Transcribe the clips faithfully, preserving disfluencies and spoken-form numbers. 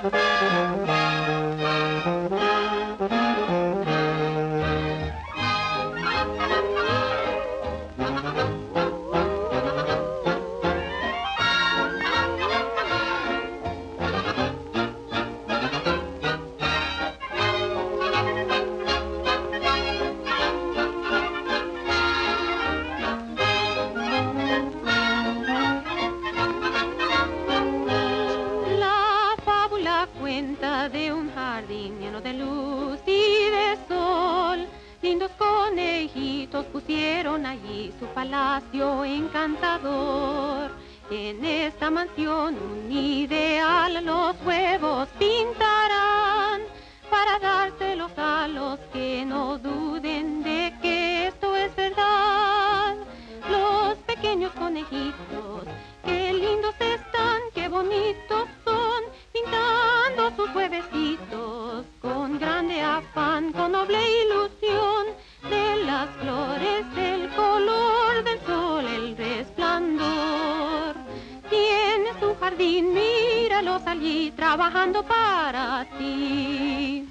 Cuenta de un jardín lleno de luz y de sol. Lindos conejitos pusieron allí su palacio encantador. En esta mansión un ideal los huevos pintarán para dárselos a los que no duden de que esto es verdad. Los pequeños conejitos, qué lindos están, qué bonitos son, pintando sus huevecitos con grande afán, con noble ilusión de las flores, del color del sol, el resplandor. Tienes un jardín, míralos allí trabajando para ti.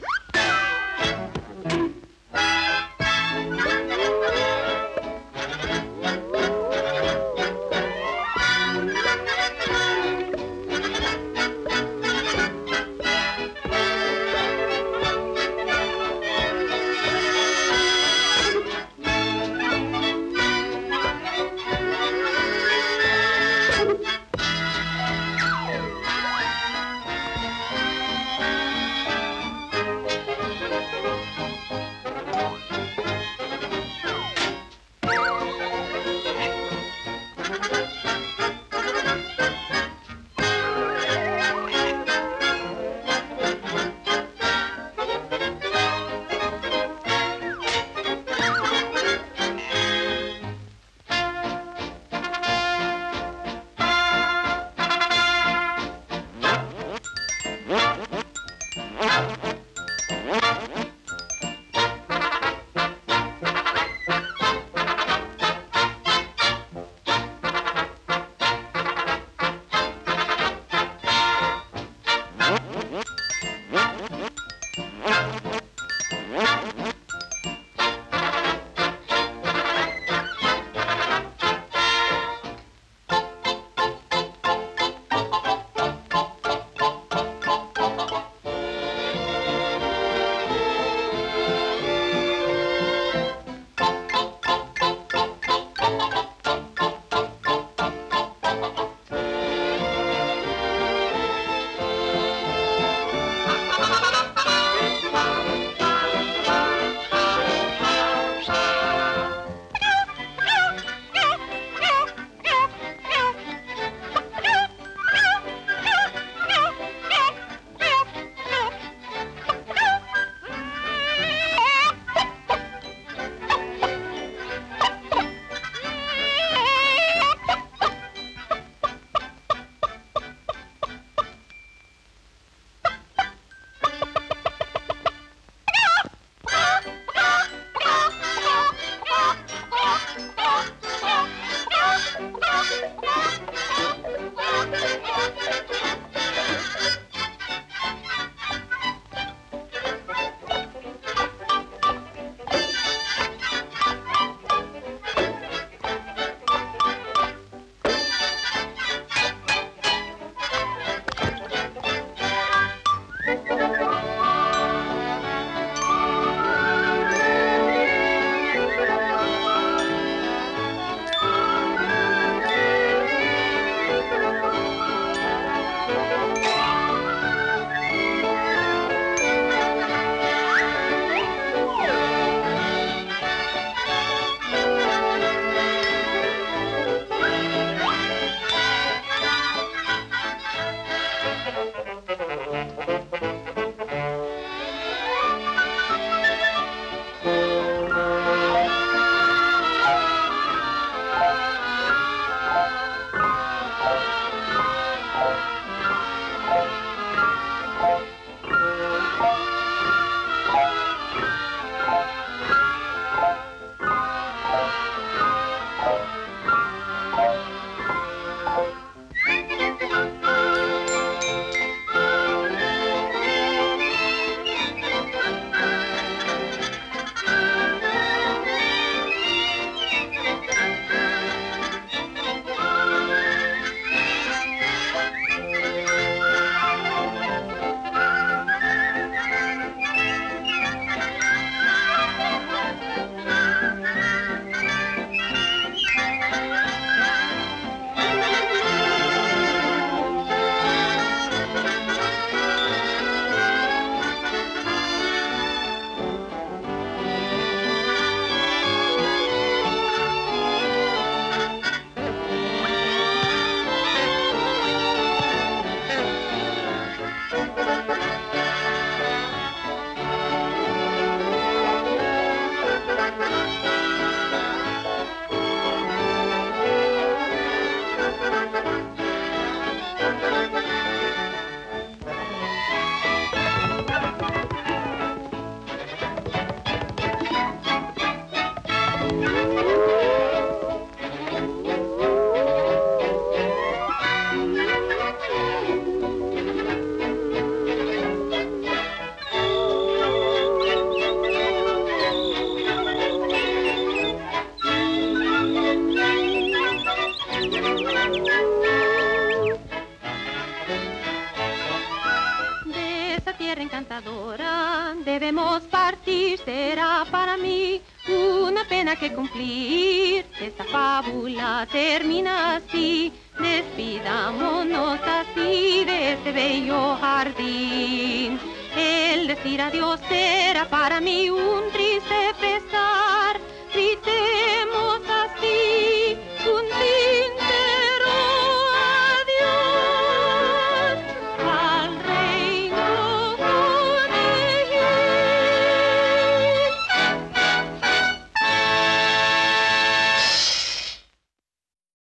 tierra encantadora debemos partir, será para mí una pena que cumplir. Esta fábula termina así, despidámonos así de este bello jardín. El decir adiós será para mí un triste